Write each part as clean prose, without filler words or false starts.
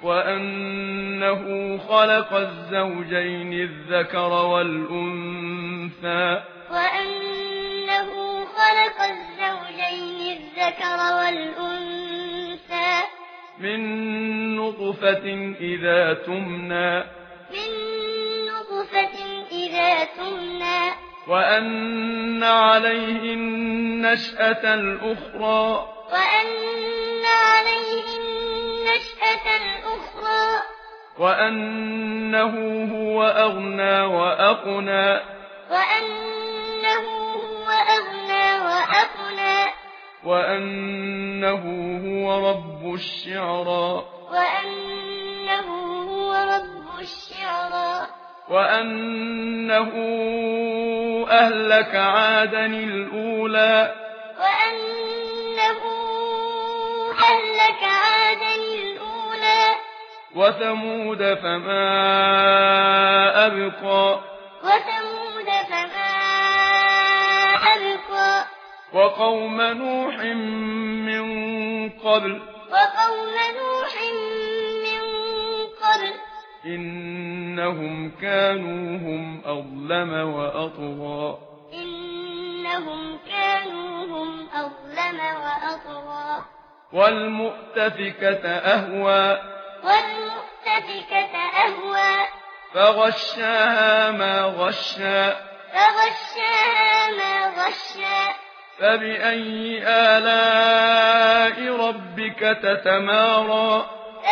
وأنه خلق الزوجين الذكر والأنثى وأنه خلق الزوجين الذكر والأنثى من نطفة إذا تمنى وأن عليه النشأة الأخرى وأنه هو أغنى وأقنى وأنه هو رب الشعرى وأنه أهلك عادا الأولى وثمود فما أبقى وقوم نوح من قبل إنهم كانوا هم أظلم وأطغى والمؤتفكة أهوى فغشاها ما غشى فبأي آلاء ربك تتمارى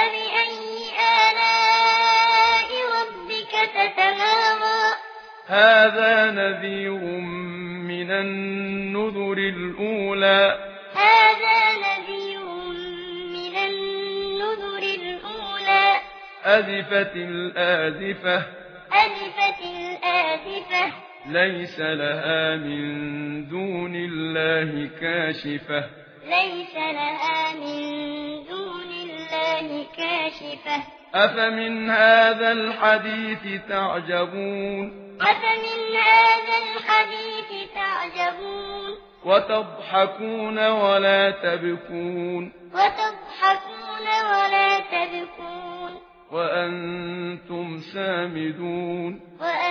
هذا نذير من النذر الأولى أزفت الآزفة ليس لها من دون الله كاشفة أفمن هذا الحديث تعجبون وتضحكون ولا تبكون وأنتم سامدون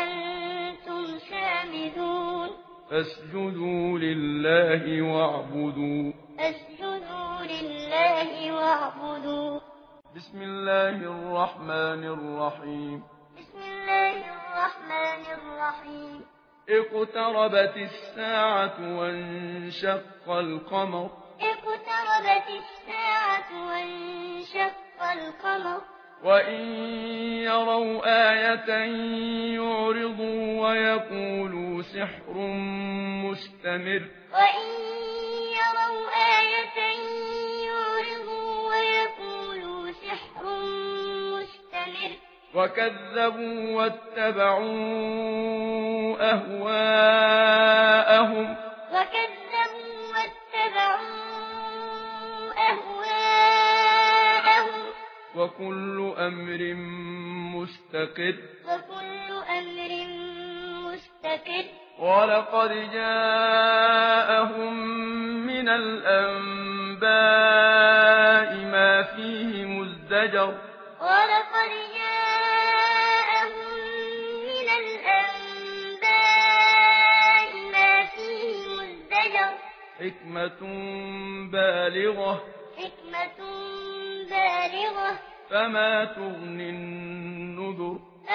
فاسجدوا لله واعبدوا بسم الله الرحمن الرحيم اقتربت الساعة وانشق القمر وإن يروا آية يعرضوا ويقولوا سحر مستمر وكذبوا واتبعوا أهواءهم وكل أمر مستقر ولقد جاءهم من الأنباء ما فيه مزدجر حكمة بالغة فما تغني النذر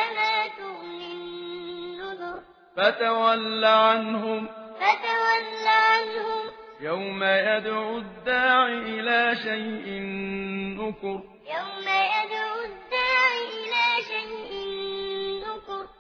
فتول عنهم يوم يدعو الداعي إلى شيء نكر